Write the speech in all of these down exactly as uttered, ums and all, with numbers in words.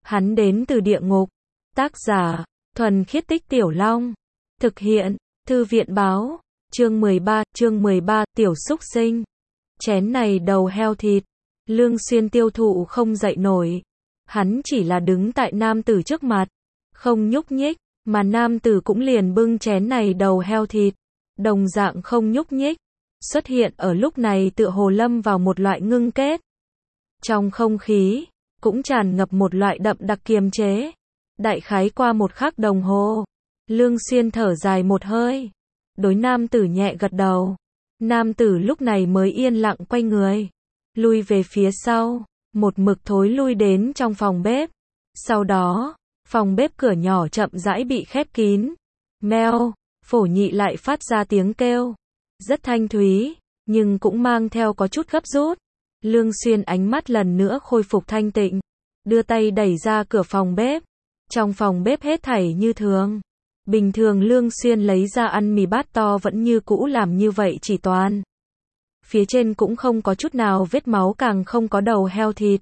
Hắn đến từ địa ngục. Tác giả, Thuần Khiết Tích Tiểu Long. Thực hiện, Thư viện báo. Chương mười ba, chương mười ba, tiểu súc sinh. Chén này đầu heo thịt. Lương Xuyên tiêu thụ không dậy nổi. Hắn chỉ là đứng tại nam tử trước mặt. Không nhúc nhích, mà nam tử cũng liền bưng chén này đầu heo thịt. Đồng dạng không nhúc nhích. Xuất hiện ở lúc này tựa hồ lâm vào một loại ngưng kết. Trong không khí, cũng tràn ngập một loại đậm đặc kiềm chế. Đại khái qua một khắc đồng hồ. Lương Xuyên thở dài một hơi. Đối nam tử nhẹ gật đầu. Nam tử lúc này mới yên lặng quay người. Lui về phía sau. Một mực thối lui đến trong phòng bếp. Sau đó, phòng bếp cửa nhỏ chậm rãi bị khép kín. Meo, Phổ Nhị lại phát ra tiếng kêu. Rất thanh thúy, nhưng cũng mang theo có chút gấp rút. Lương Xuyên ánh mắt lần nữa khôi phục thanh tịnh. Đưa tay đẩy ra cửa phòng bếp. Trong phòng bếp hết thảy như thường. Bình thường Lương Xuyên lấy ra ăn mì bát to vẫn như cũ làm như vậy chỉ toàn. Phía trên cũng không có chút nào vết máu, càng không có đầu heo thịt.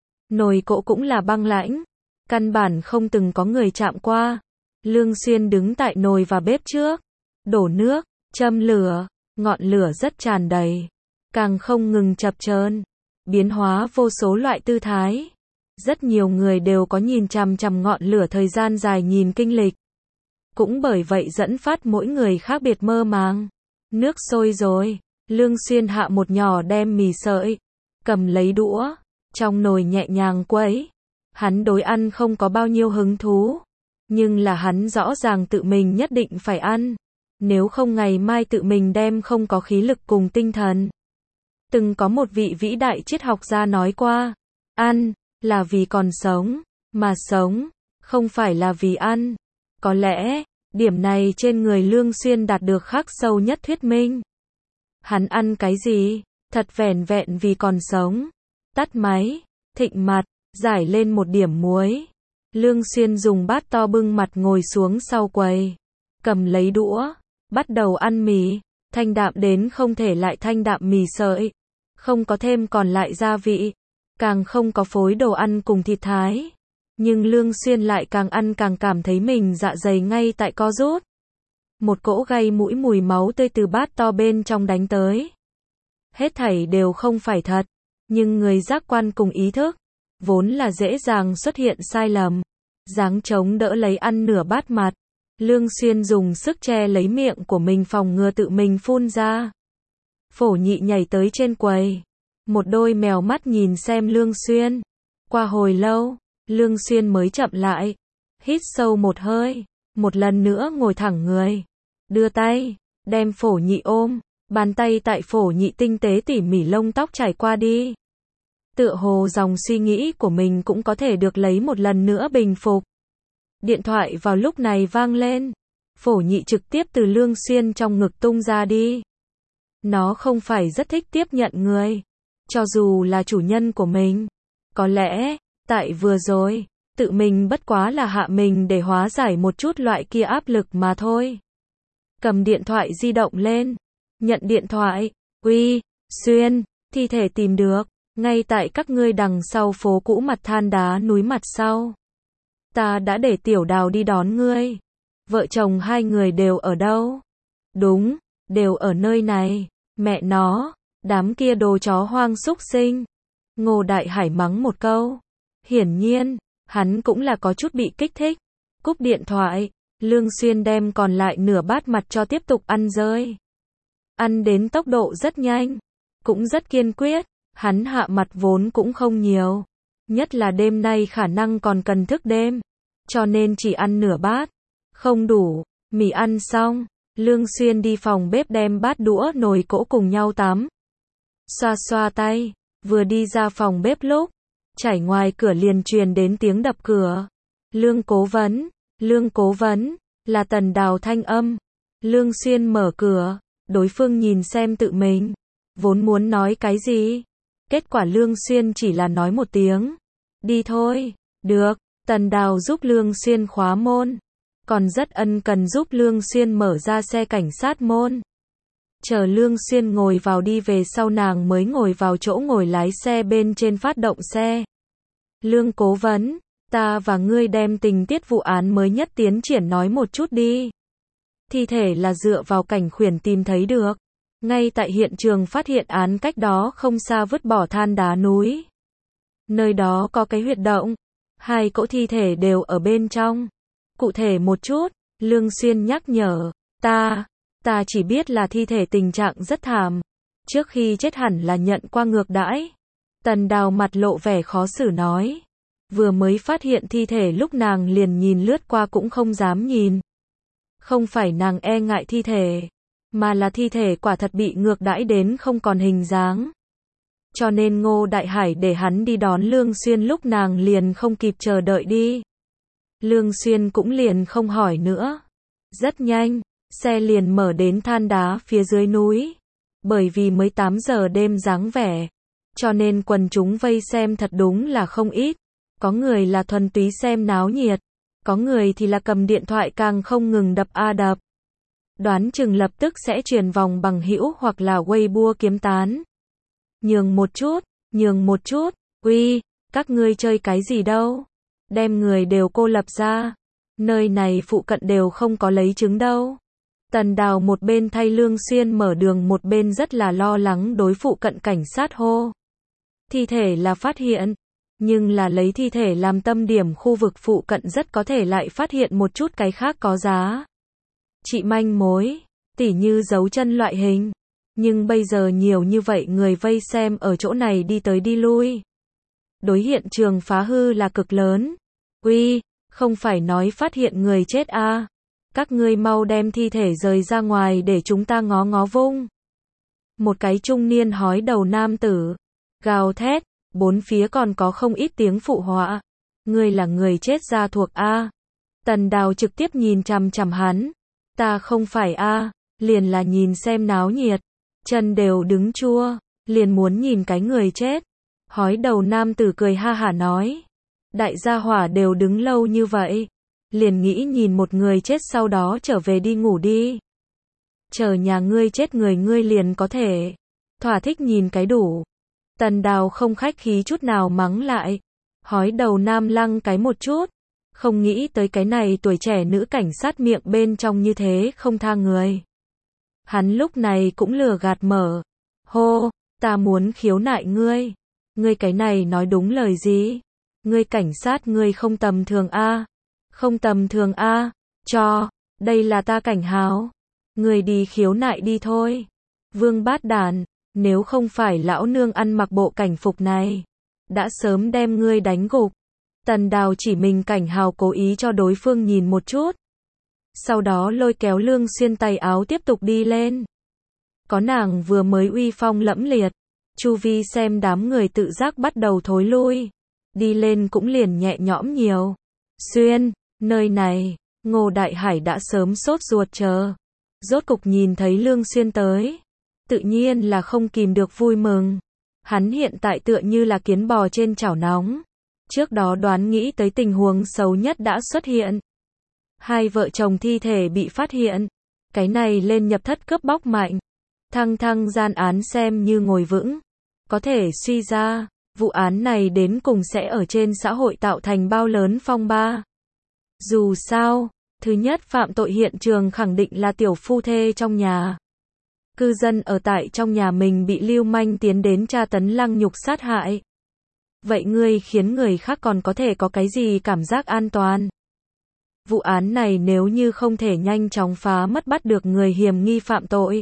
Nồi cỗ cũng là băng lãnh. Căn bản không từng có người chạm qua. Lương Xuyên đứng tại nồi và bếp trước. Đổ nước, châm lửa, ngọn lửa rất tràn đầy. Càng không ngừng chập chờn, biến hóa vô số loại tư thái. Rất nhiều người đều có nhìn chằm chằm ngọn lửa thời gian dài nhìn kinh lịch. Cũng bởi vậy dẫn phát mỗi người khác biệt mơ màng. Nước sôi rồi, Lương Xuyên hạ một nhỏ đem mì sợi, cầm lấy đũa, trong nồi nhẹ nhàng quấy. Hắn đối ăn không có bao nhiêu hứng thú, nhưng là hắn rõ ràng tự mình nhất định phải ăn. Nếu không ngày mai tự mình đem không có khí lực cùng tinh thần. Từng có một vị vĩ đại triết học gia nói qua, ăn là vì còn sống, mà sống không phải là vì ăn. Có lẽ, điểm này trên người Lương Xuyên đạt được khắc sâu nhất thuyết minh. Hắn ăn cái gì? Thật vẻn vẹn vì còn sống. Tắt máy, thịnh mặt, giải lên một điểm muối. Lương Xuyên dùng bát to bưng mặt ngồi xuống sau quầy. Cầm lấy đũa, bắt đầu ăn mì. Thanh đạm đến không thể lại thanh đạm mì sợi. Không có thêm còn lại gia vị. Càng không có phối đồ ăn cùng thịt thái. Nhưng Lương Xuyên lại càng ăn càng cảm thấy mình dạ dày ngay tại co rút. Một cỗ gây mũi mùi máu tươi từ bát to bên trong đánh tới. Hết thảy đều không phải thật. Nhưng người giác quan cùng ý thức, vốn là dễ dàng xuất hiện sai lầm. Giáng chống đỡ lấy ăn nửa bát mặt. Lương Xuyên dùng sức che lấy miệng của mình phòng ngừa tự mình phun ra. Phổ Nhị nhảy tới trên quầy. Một đôi mèo mắt nhìn xem Lương Xuyên. Qua hồi lâu, Lương Xuyên mới chậm lại. Hít sâu một hơi. Một lần nữa ngồi thẳng người. Đưa tay, đem Phổ Nhị ôm. Bàn tay tại Phổ Nhị tinh tế tỉ mỉ lông tóc trải qua đi. Tựa hồ dòng suy nghĩ của mình cũng có thể được lấy một lần nữa bình phục. Điện thoại vào lúc này vang lên. Phổ Nhị trực tiếp từ Lương Xuyên trong ngực tung ra đi. Nó không phải rất thích tiếp nhận người. Cho dù là chủ nhân của mình. Có lẽ, tại vừa rồi, tự mình bất quá là hạ mình để hóa giải một chút loại kia áp lực mà thôi. Cầm điện thoại di động lên. Nhận điện thoại. Uy, Xuyên, thi thể tìm được. Ngay tại các ngươi đằng sau phố cũ mặt than đá núi mặt sau. Ta đã để Tiểu Đào đi đón ngươi. Vợ chồng hai người đều ở đâu? Đúng, đều ở nơi này. Mẹ nó, đám kia đồ chó hoang súc sinh. Ngô Đại Hải mắng một câu. Hiển nhiên, hắn cũng là có chút bị kích thích. Cúp điện thoại, Lương Xuyên đem còn lại nửa bát mặt cho tiếp tục ăn rơi. Ăn đến tốc độ rất nhanh, cũng rất kiên quyết. Hắn hạ mặt vốn cũng không nhiều. Nhất là đêm nay khả năng còn cần thức đêm. Cho nên chỉ ăn nửa bát. Không đủ. Mì ăn xong. Lương Xuyên đi phòng bếp đem bát đũa nồi cỗ cùng nhau tắm. Xoa xoa tay. Vừa đi ra phòng bếp lúc. Chảy ngoài cửa liền truyền đến tiếng đập cửa. Lương cố vấn. Lương cố vấn. Là Tần Đào thanh âm. Lương Xuyên mở cửa. Đối phương nhìn xem tự mình. Vốn muốn nói cái gì. Kết quả Lương Xuyên chỉ là nói một tiếng. Đi thôi. Được. Tần Đào giúp Lương Xuyên khóa môn. Còn rất ân cần giúp Lương Xuyên mở ra xe cảnh sát môn. Chờ Lương Xuyên ngồi vào đi về sau nàng mới ngồi vào chỗ ngồi lái xe bên trên phát động xe. Lương cố vấn. Ta và ngươi đem tình tiết vụ án mới nhất tiến triển nói một chút đi. Thi thể là dựa vào cảnh khuyển tìm thấy được. Ngay tại hiện trường phát hiện án cách đó không xa vứt bỏ than đá núi. Nơi đó có cái huyệt động. Hai cỗ thi thể đều ở bên trong. Cụ thể một chút, Lương Xuyên nhắc nhở. Ta, ta chỉ biết là thi thể tình trạng rất thảm. Trước khi chết hẳn là nhận qua ngược đãi. Tần Đào mặt lộ vẻ khó xử nói. Vừa mới phát hiện thi thể lúc nàng liền nhìn lướt qua cũng không dám nhìn. Không phải nàng e ngại thi thể, mà là thi thể quả thật bị ngược đãi đến không còn hình dáng. Cho nên Ngô Đại Hải để hắn đi đón Lương Xuyên lúc nàng liền không kịp chờ đợi đi. Lương Xuyên cũng liền không hỏi nữa. Rất nhanh, xe liền mở đến than đá phía dưới núi. Bởi vì mới tám giờ đêm dáng vẻ, cho nên quần chúng vây xem thật đúng là không ít. Có người là thuần túy xem náo nhiệt, có người thì là cầm điện thoại càng không ngừng đập a đập. Đoán chừng lập tức sẽ truyền vòng bằng hữu hoặc là Weibo kiếm tán. Nhường một chút, nhường một chút, uy, các ngươi chơi cái gì đâu? Đem người đều cô lập ra. Nơi này phụ cận đều không có lấy chứng đâu. Tần Đào một bên thay Lương Xuyên mở đường một bên rất là lo lắng đối phụ cận cảnh sát hô. Thi thể là phát hiện, nhưng là lấy thi thể làm tâm điểm khu vực phụ cận rất có thể lại phát hiện một chút cái khác có giá. Chị manh mối, tỉ như dấu chân loại hình. Nhưng bây giờ nhiều như vậy người vây xem ở chỗ này đi tới đi lui. Đối hiện trường phá hư là cực lớn. Uy, không phải nói phát hiện người chết à. Các ngươi mau đem thi thể rời ra ngoài để chúng ta ngó ngó vung. Một cái trung niên hói đầu nam tử, gào thét, bốn phía còn có không ít tiếng phụ họa. Ngươi là người chết ra thuộc A. Tần Đào trực tiếp nhìn chằm chằm hắn. Ta không phải A, liền là nhìn xem náo nhiệt. Chân đều đứng chua, liền muốn nhìn cái người chết. Hói đầu nam tử cười ha hả nói. Đại gia hỏa đều đứng lâu như vậy. Liền nghĩ nhìn một người chết sau đó trở về đi ngủ đi. Chờ nhà ngươi chết người ngươi liền có thể. Thỏa thích nhìn cái đủ. Tần Đào không khách khí chút nào mắng lại. Hói đầu nam lăng cái một chút. Không nghĩ tới cái này tuổi trẻ nữ cảnh sát miệng bên trong như thế không tha người. Hắn lúc này cũng lừa gạt mở. Hô, ta muốn khiếu nại ngươi. Ngươi cái này nói đúng lời gì? Ngươi cảnh sát ngươi không tầm thường a. Không tầm thường a. Cho, đây là ta cảnh háo. Ngươi đi khiếu nại đi thôi. Vương bát đàn, nếu không phải lão nương ăn mặc bộ cảnh phục này, đã sớm đem ngươi đánh gục. Tần Đào chỉ mình cảnh hào cố ý cho đối phương nhìn một chút. Sau đó lôi kéo Lương Xuyên tay áo tiếp tục đi lên. Có nàng vừa mới uy phong lẫm liệt, chu vi xem đám người tự giác bắt đầu thối lui. Đi lên cũng liền nhẹ nhõm nhiều. Xuyên, nơi này, Ngô Đại Hải đã sớm sốt ruột chờ. Rốt cục nhìn thấy Lương Xuyên tới. Tự nhiên là không kìm được vui mừng. Hắn hiện tại tựa như là kiến bò trên chảo nóng. Trước đó đoán nghĩ tới tình huống xấu nhất đã xuất hiện. Hai vợ chồng thi thể bị phát hiện. Cái này lên nhập thất cướp bóc mạnh. Thăng thăng gian án xem như ngồi vững. Có thể suy ra, vụ án này đến cùng sẽ ở trên xã hội tạo thành bao lớn phong ba. Dù sao, thứ nhất phạm tội hiện trường khẳng định là tiểu phu thê trong nhà. Cư dân ở tại trong nhà mình bị lưu manh tiến đến tra tấn lăng nhục sát hại. Vậy ngươi khiến người khác còn có thể có cái gì cảm giác an toàn? Vụ án này nếu như không thể nhanh chóng phá mất bắt được người hiểm nghi phạm tội,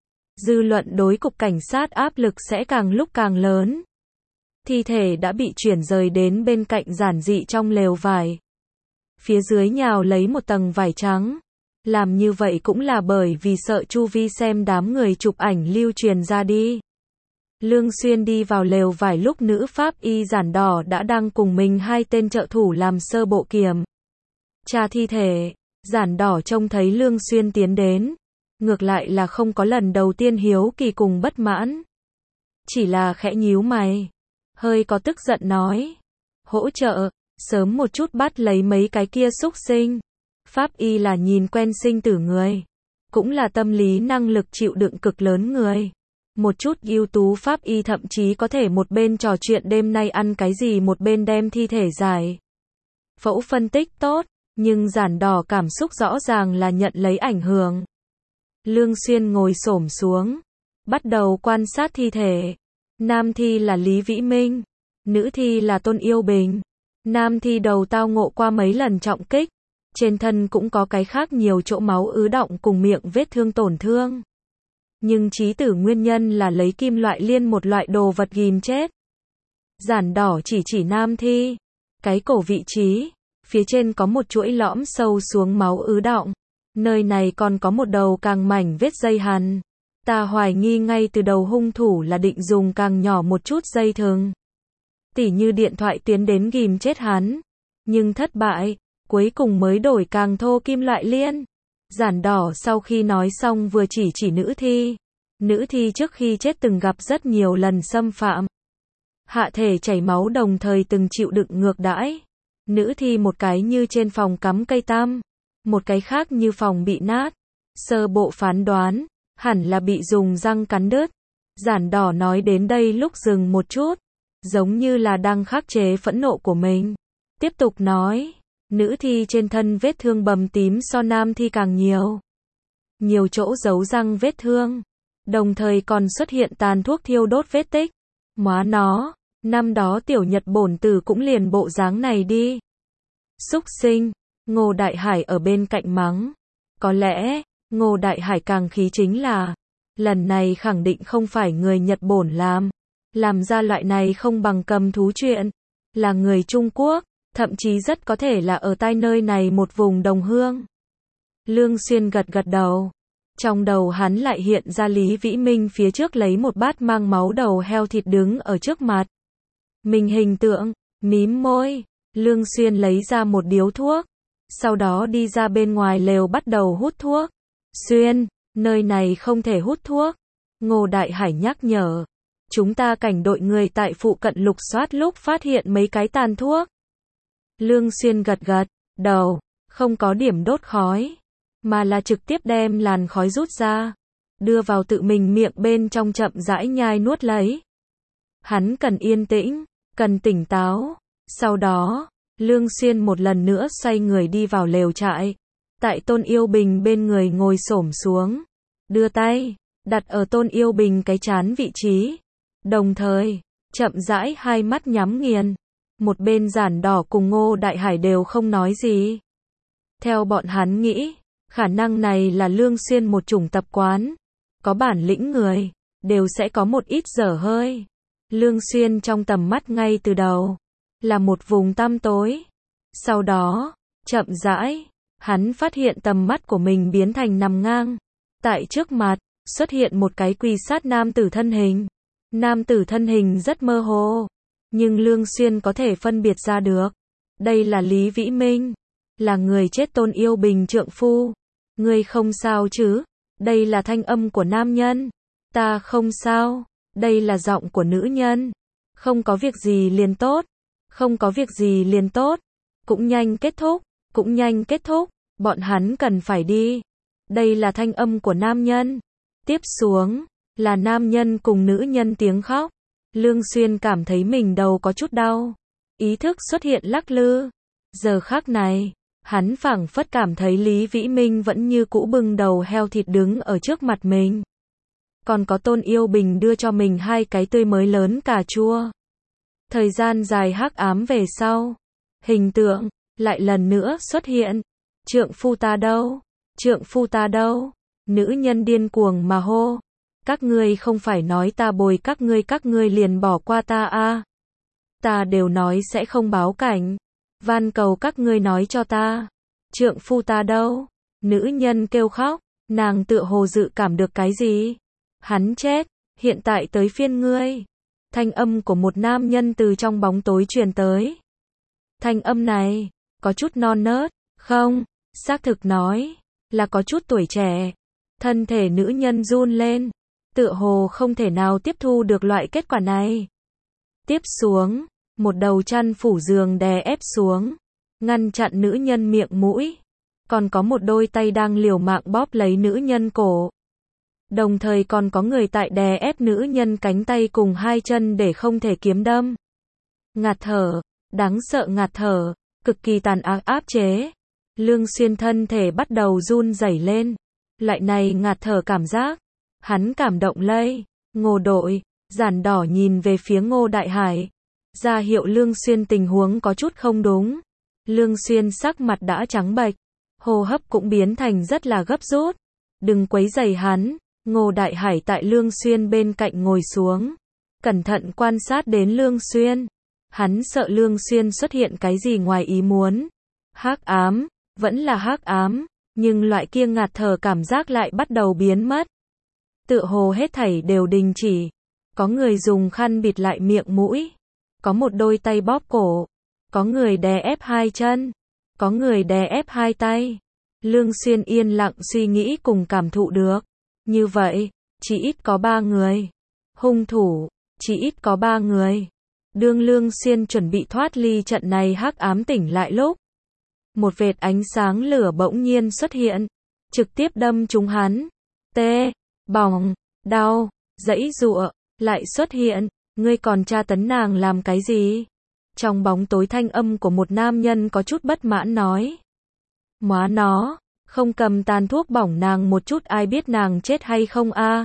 dư luận đối cục cảnh sát áp lực sẽ càng lúc càng lớn. Thi thể đã bị chuyển rời đến bên cạnh giản dị trong lều vải. Phía dưới nhào lấy một tầng vải trắng. Làm như vậy cũng là bởi vì sợ chu vi xem đám người chụp ảnh lưu truyền ra đi. Lương Xuyên đi vào lều vải lúc nữ pháp y giản đỏ đã đang cùng mình hai tên trợ thủ làm sơ bộ kiểm tra thi thể. Giản đỏ trông thấy Lương Xuyên tiến đến, ngược lại là không có lần đầu tiên hiếu kỳ cùng bất mãn. Chỉ là khẽ nhíu mày, hơi có tức giận nói. Hỗ trợ, sớm một chút bắt lấy mấy cái kia xúc sinh. Pháp y là nhìn quen sinh tử người, cũng là tâm lý năng lực chịu đựng cực lớn người. Một chút ưu tú pháp y thậm chí có thể một bên trò chuyện đêm nay ăn cái gì một bên đem thi thể giải. phẫu phân tích tốt, nhưng giản đỏ cảm xúc rõ ràng là nhận lấy ảnh hưởng. Lương Xuyên ngồi xổm xuống, bắt đầu quan sát thi thể. Nam thi là Lý Vĩ Minh, nữ thi là Tôn Yêu Bình. Nam thi đầu tao ngộ qua mấy lần trọng kích, trên thân cũng có cái khác nhiều chỗ máu ứ đọng cùng miệng vết thương tổn thương. Nhưng chí tử nguyên nhân là lấy kim loại liên một loại đồ vật ghim chết. Giản đỏ chỉ chỉ nam thi, cái cổ vị trí, phía trên có một chuỗi lõm sâu xuống máu ứ đọng. Nơi này còn có một đầu càng mảnh vết dây hằn. Ta hoài nghi ngay từ đầu hung thủ là định dùng càng nhỏ một chút dây thừng, tỉ như điện thoại tiến đến ghim chết hắn. Nhưng thất bại, cuối cùng mới đổi càng thô kim loại liên. Giản đỏ sau khi nói xong vừa chỉ chỉ nữ thi. Nữ thi trước khi chết từng gặp rất nhiều lần xâm phạm. Hạ thể chảy máu đồng thời từng chịu đựng ngược đãi. Nữ thi một cái như trên phòng cắm cây tăm, một cái khác như phòng bị nát. Sơ bộ phán đoán, hẳn là bị dùng răng cắn đứt. Giản đỏ nói đến đây lúc dừng một chút, giống như là đang khắc chế phẫn nộ của mình. Tiếp tục nói, nữ thi trên thân vết thương bầm tím so nam thi càng nhiều. Nhiều chỗ giấu răng vết thương, đồng thời còn xuất hiện tàn thuốc thiêu đốt vết tích. Móa nó, năm đó tiểu Nhật bổn tử cũng liền bộ dáng này đi. Xúc sinh, Ngô Đại Hải ở bên cạnh mắng. Có lẽ, Ngô Đại Hải càng khí chính là, lần này khẳng định không phải người Nhật bổn làm. Làm ra loại này không bằng cầm thú chuyện, là người Trung Quốc, thậm chí rất có thể là ở tai nơi này một vùng đồng hương. Lương Xuyên gật gật đầu. Trong đầu hắn lại hiện ra Lý Vĩ Minh phía trước lấy một bát mang máu đầu heo thịt đứng ở trước mặt. Mình hình tượng, mím môi, Lương Xuyên lấy ra một điếu thuốc, sau đó đi ra bên ngoài lều bắt đầu hút thuốc. Xuyên, nơi này không thể hút thuốc. Ngô Đại Hải nhắc nhở. Chúng ta cảnh đội người tại phụ cận lục soát lúc phát hiện mấy cái tàn thuốc. Lương Xuyên gật gật đầu, không có điểm đốt khói, mà là trực tiếp đem làn khói rút ra, đưa vào tự mình miệng bên trong chậm rãi nhai nuốt lấy. Hắn cần yên tĩnh, cần tỉnh táo. Sau đó, Lương Xuyên một lần nữa xoay người đi vào lều trại. Tại Tôn Yêu Bình bên người ngồi xổm xuống, đưa tay đặt ở Tôn Yêu Bình cái trán vị trí. Đồng thời, chậm rãi hai mắt nhắm nghiền. Một bên giản đỏ cùng Ngô Đại Hải đều không nói gì. Theo bọn hắn nghĩ, khả năng này là Lương Xuyên một chủng tập quán. Có bản lĩnh người, đều sẽ có một ít dở hơi. Lương Xuyên trong tầm mắt ngay từ đầu, là một vùng tăm tối. Sau đó, chậm rãi, hắn phát hiện tầm mắt của mình biến thành nằm ngang. Tại trước mặt, xuất hiện một cái quỳ sát nam tử thân hình. Nam tử thân hình rất mơ hồ, nhưng Lương Xuyên có thể phân biệt ra được. Đây là Lý Vĩ Minh, là người chết Tôn Yêu Bình trượng phu. Ngươi không sao chứ? Đây là thanh âm của nam nhân. Ta không sao. Đây là giọng của nữ nhân. Không có việc gì liền tốt. Không có việc gì liền tốt. Cũng nhanh kết thúc. Cũng nhanh kết thúc. Bọn hắn cần phải đi. Đây là thanh âm của nam nhân. Tiếp xuống, là nam nhân cùng nữ nhân tiếng khóc. Lương Xuyên cảm thấy mình đầu có chút đau. Ý thức xuất hiện lắc lư. Giờ khắc này, hắn phảng phất cảm thấy Lý Vĩ Minh vẫn như cũ bưng đầu heo thịt đứng ở trước mặt mình. Còn có Tôn Yêu Bình đưa cho mình hai cái tươi mới lớn cà chua. Thời gian dài hắc ám về sau, hình tượng lại lần nữa xuất hiện. Trượng phu ta đâu? Trượng phu ta đâu? Nữ nhân điên cuồng mà hô. Các ngươi không phải nói ta bồi các ngươi các ngươi liền bỏ qua ta à? Ta đều nói sẽ không báo cảnh. Van cầu các ngươi nói cho ta. Trượng phu ta đâu? Nữ nhân kêu khóc, nàng tựa hồ dự cảm được cái gì. Hắn chết, hiện tại tới phiên ngươi. Thanh âm của một nam nhân từ trong bóng tối truyền tới. Thanh âm này, có chút non nớt, không, xác thực nói, là có chút tuổi trẻ. Thân thể nữ nhân run lên, tựa hồ không thể nào tiếp thu được loại kết quả này. Tiếp xuống, một đầu chăn phủ giường đè ép xuống, ngăn chặn nữ nhân miệng mũi. Còn có một đôi tay đang liều mạng bóp lấy nữ nhân cổ. Đồng thời còn có người tại đè ép nữ nhân cánh tay cùng hai chân để không thể kiếm đâm. Ngạt thở, đáng sợ ngạt thở. cực kỳ tàn ác áp chế. Lương Xuyên thân thể bắt đầu run rẩy lên. Loại này ngạt thở cảm giác, hắn cảm động lây. Ngô đội, Giản Đỏ nhìn về phía Ngô Đại Hải, ra hiệu Lương Xuyên tình huống có chút không đúng. Lương Xuyên sắc mặt đã trắng bệch, hô hấp cũng biến thành rất là gấp rút. Đừng quấy rầy hắn. Ngô Đại Hải tại Lương Xuyên bên cạnh ngồi xuống, cẩn thận quan sát đến Lương Xuyên. Hắn sợ Lương Xuyên xuất hiện cái gì ngoài ý muốn. Hắc ám, vẫn là hắc ám, nhưng loại kia ngạt thở cảm giác lại bắt đầu biến mất. Tựa hồ hết thảy đều đình chỉ. Có người dùng khăn bịt lại miệng mũi, có một đôi tay bóp cổ, có người đè ép hai chân, có người đè ép hai tay. Lương Xuyên yên lặng suy nghĩ cùng cảm thụ được. Như vậy, chỉ ít có ba người. Hung thủ, chỉ ít có ba người. Đương Lương Xuyên chuẩn bị thoát ly trận này hắc ám tỉnh lại lúc, một vệt ánh sáng lửa bỗng nhiên xuất hiện, trực tiếp đâm trúng hắn. Tê, bỏng, đau, giãy giụa, lại xuất hiện. Ngươi còn tra tấn nàng làm cái gì? Trong bóng tối thanh âm của một nam nhân có chút bất mãn nói. Móa nó, không cầm tàn thuốc bỏng nàng một chút ai biết nàng chết hay không a?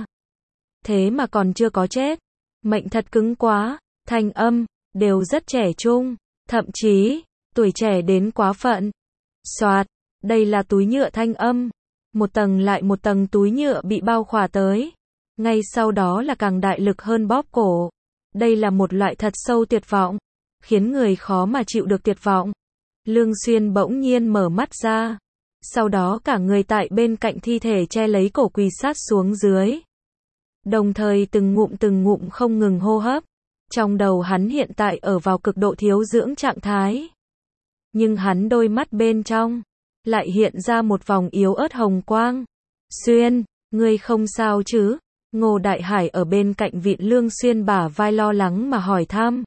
Thế mà còn chưa có chết. Mệnh thật cứng quá. Thanh âm, đều rất trẻ trung, thậm chí, tuổi trẻ đến quá phận. Xoạt, đây là túi nhựa thanh âm. Một tầng lại một tầng túi nhựa bị bao khỏa tới. Ngay sau đó là càng đại lực hơn bóp cổ. Đây là một loại thật sâu tuyệt vọng, khiến người khó mà chịu được tuyệt vọng. Lương Xuyên bỗng nhiên mở mắt ra. Sau đó cả người tại bên cạnh thi thể che lấy cổ quỳ sát xuống dưới. Đồng thời từng ngụm từng ngụm không ngừng hô hấp. Trong đầu hắn hiện tại ở vào cực độ thiếu dưỡng trạng thái. Nhưng hắn đôi mắt bên trong lại hiện ra một vòng yếu ớt hồng quang. Xuyên, ngươi không sao chứ? Ngô Đại Hải ở bên cạnh vịn Lương Xuyên bả vai lo lắng mà hỏi thăm.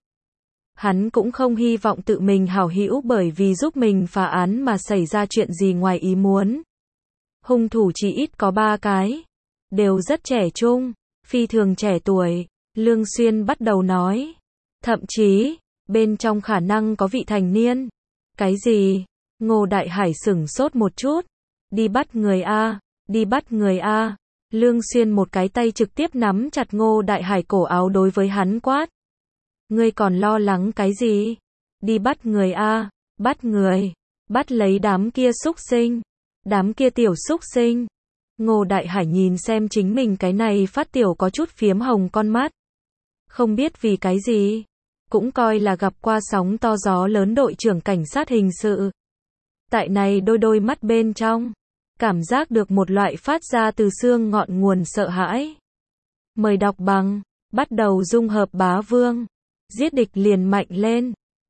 Hắn cũng không hy vọng tự mình hảo hữu bởi vì giúp mình phá án mà xảy ra chuyện gì ngoài ý muốn. Hung thủ chỉ ít có ba cái, đều rất trẻ trung, phi thường trẻ tuổi. Lương Xuyên bắt đầu nói. Thậm chí, bên trong khả năng có vị thành niên. Cái gì? Ngô Đại Hải sửng sốt một chút. Đi bắt người A, đi bắt người A. Lương Xuyên một cái tay trực tiếp nắm chặt Ngô Đại Hải cổ áo đối với hắn quát. Ngươi còn lo lắng cái gì? Đi bắt người A, bắt người, bắt lấy đám kia xúc sinh, đám kia tiểu xúc sinh. Ngô Đại Hải nhìn xem chính mình cái này phát tiểu có chút phiếm hồng con mắt. Không biết vì cái gì, cũng coi là gặp qua sóng to gió lớn đội trưởng cảnh sát hình sự. Tại này đôi đôi mắt bên trong, cảm giác được một loại phát ra từ xương ngọn nguồn sợ hãi. Mời đọc bằng, bắt đầu dung hợp bá vương, giết địch liền mạnh lên.